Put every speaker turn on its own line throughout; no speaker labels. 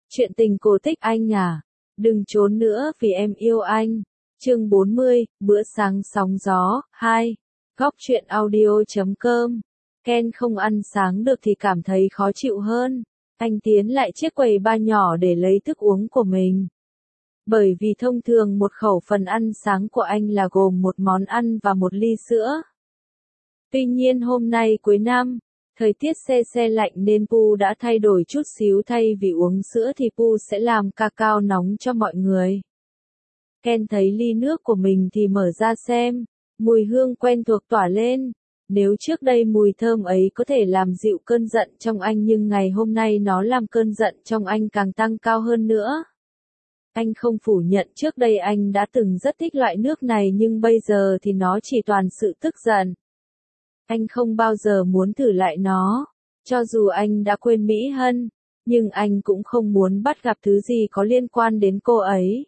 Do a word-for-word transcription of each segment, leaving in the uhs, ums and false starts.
Chuyện tình cổ tích anh à, đừng trốn nữa vì em yêu anh. Chương bốn mươi, bữa sáng sóng gió, hai. Góc truyện audio chấm com. Ken không ăn sáng được thì cảm thấy khó chịu hơn. Anh tiến lại chiếc quầy bar nhỏ để lấy thức uống của mình. Bởi vì thông thường một khẩu phần ăn sáng của anh là gồm một món ăn và một ly sữa. Tuy nhiên hôm nay cuối năm, thời tiết se se lạnh nên Pu đã thay đổi chút xíu, thay vì uống sữa thì Pu sẽ làm cacao nóng cho mọi người. Ken thấy ly nước của mình thì mở ra xem, mùi hương quen thuộc tỏa lên. Nếu trước đây mùi thơm ấy có thể làm dịu cơn giận trong anh, nhưng ngày hôm nay nó làm cơn giận trong anh càng tăng cao hơn nữa. Anh không phủ nhận trước đây anh đã từng rất thích loại nước này, nhưng bây giờ thì nó chỉ toàn sự tức giận. Anh không bao giờ muốn thử lại nó. Cho dù anh đã quên Mỹ Hân, nhưng anh cũng không muốn bắt gặp thứ gì có liên quan đến cô ấy.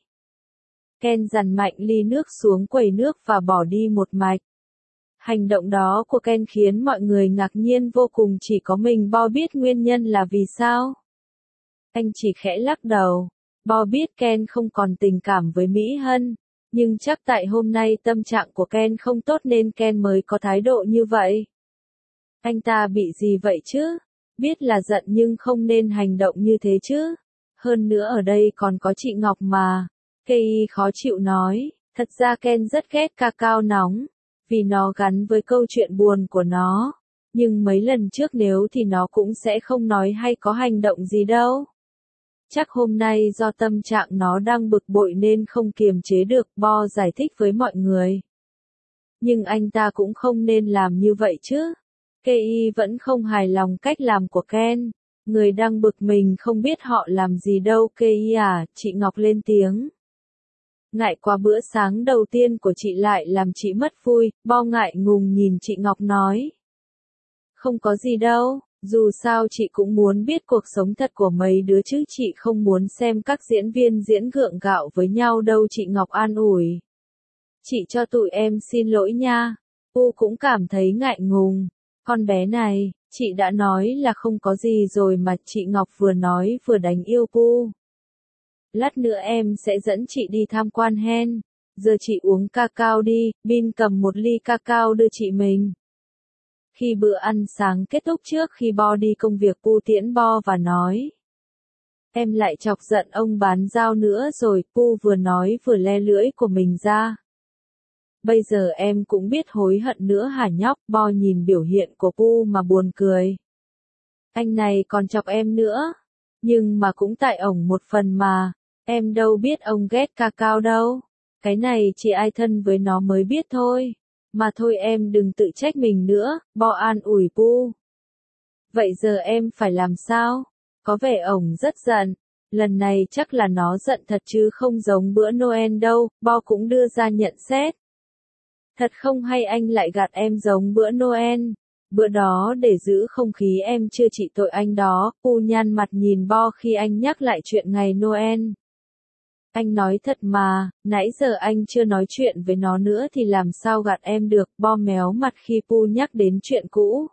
Ken dằn mạnh ly nước xuống quầy nước và bỏ đi một mạch. Hành động đó của Ken khiến mọi người ngạc nhiên vô cùng, chỉ có mình Bo biết nguyên nhân là vì sao. Anh chỉ khẽ lắc đầu. Bo biết Ken không còn tình cảm với Mỹ Hân, nhưng chắc tại hôm nay tâm trạng của Ken không tốt nên Ken mới có thái độ như vậy. Anh ta bị gì vậy chứ? Biết là giận nhưng không nên hành động như thế chứ. Hơn nữa ở đây còn có chị Ngọc mà. Kei khó chịu nói, thật ra Ken rất ghét cacao nóng, vì nó gắn với câu chuyện buồn của nó. Nhưng mấy lần trước nếu thì nó cũng sẽ không nói hay có hành động gì đâu. Chắc hôm nay do tâm trạng nó đang bực bội nên không kiềm chế được, Bo giải thích với mọi người. Nhưng anh ta cũng không nên làm như vậy chứ. Kei vẫn không hài lòng cách làm của Ken. Người đang bực mình không biết họ làm gì đâu. Kei à, chị Ngọc lên tiếng. Ngại quá bữa sáng đầu tiên của chị lại làm chị mất vui, Bo ngại ngùng nhìn chị Ngọc nói. Không có gì đâu. Dù sao chị cũng muốn biết cuộc sống thật của mấy đứa chứ, chị không muốn xem các diễn viên diễn gượng gạo với nhau đâu, chị Ngọc an ủi. Chị cho tụi em xin lỗi nha. Pu cũng cảm thấy ngại ngùng. Con bé này, chị đã nói là không có gì rồi mà, chị Ngọc vừa nói vừa đánh yêu Pu. Lát nữa em sẽ dẫn chị đi tham quan hen. Giờ chị uống cacao đi, Bin cầm một ly cacao đưa chị mình. Khi bữa ăn sáng kết thúc, trước khi Bo đi công việc, Pu tiễn Bo và nói. Em lại chọc giận ông bán rau nữa rồi, Pu vừa nói vừa le lưỡi của mình ra. Bây giờ em cũng biết hối hận nữa hả nhóc? Bo nhìn biểu hiện của Pu mà buồn cười. Anh này còn chọc em nữa. Nhưng mà cũng tại ổng một phần mà, em đâu biết ông ghét cacao đâu. Cái này chỉ ai thân với nó mới biết thôi. Mà thôi em đừng tự trách mình nữa, Bo an ủi Pu. Vậy giờ em phải làm sao? Có vẻ ổng rất giận. Lần này chắc là nó giận thật chứ không giống bữa Noel đâu, Bo cũng đưa ra nhận xét. Thật không hay anh lại gạt em giống bữa Noel. Bữa đó để giữ không khí em chưa trị tội anh đó. Pu nhăn mặt nhìn Bo khi anh nhắc lại chuyện ngày Noel. Anh nói thật mà, nãy giờ anh chưa nói chuyện với nó nữa thì làm sao gạt em được? Bo méo mặt khi Pu nhắc đến chuyện cũ.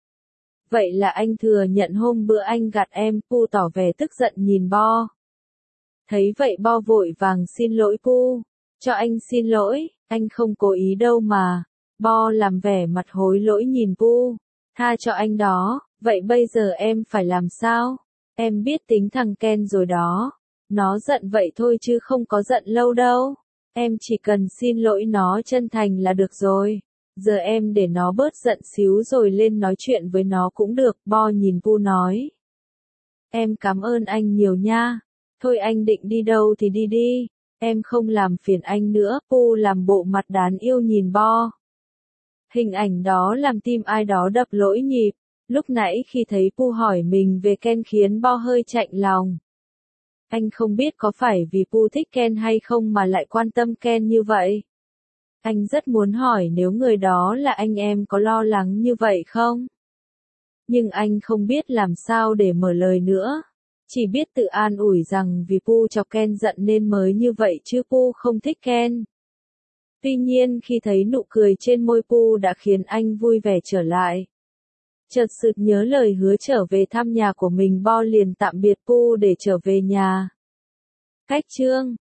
Vậy là anh thừa nhận hôm bữa anh gạt em? Pu tỏ vẻ tức giận nhìn Bo. Thấy vậy Bo vội vàng xin lỗi Pu. Cho anh xin lỗi, anh không cố ý đâu mà. Bo làm vẻ mặt hối lỗi nhìn Pu. Tha cho anh đó, vậy bây giờ em phải làm sao? Em biết tính thằng Ken rồi đó. Nó giận vậy thôi chứ không có giận lâu đâu. Em chỉ cần xin lỗi nó chân thành là được rồi. Giờ em để nó bớt giận xíu rồi lên nói chuyện với nó cũng được. Bo nhìn Pu nói. Em cảm ơn anh nhiều nha. Thôi anh định đi đâu thì đi đi. Em không làm phiền anh nữa. Pu làm bộ mặt đáng yêu nhìn Bo. Hình ảnh đó làm tim ai đó đập lỗi nhịp. Lúc nãy khi thấy Pu hỏi mình về Ken khiến Bo hơi chạnh lòng. Anh không biết có phải vì Pu thích Ken hay không mà lại quan tâm Ken như vậy. Anh rất muốn hỏi nếu người đó là anh em có lo lắng như vậy không? Nhưng anh không biết làm sao để mở lời nữa. Chỉ biết tự an ủi rằng vì Pu chọc Ken giận nên mới như vậy chứ Pu không thích Ken. Tuy nhiên khi thấy nụ cười trên môi Pu đã khiến anh vui vẻ trở lại. Chợt sực nhớ lời hứa trở về thăm nhà của mình, Bo liền tạm biệt Pu để trở về nhà. Cách chương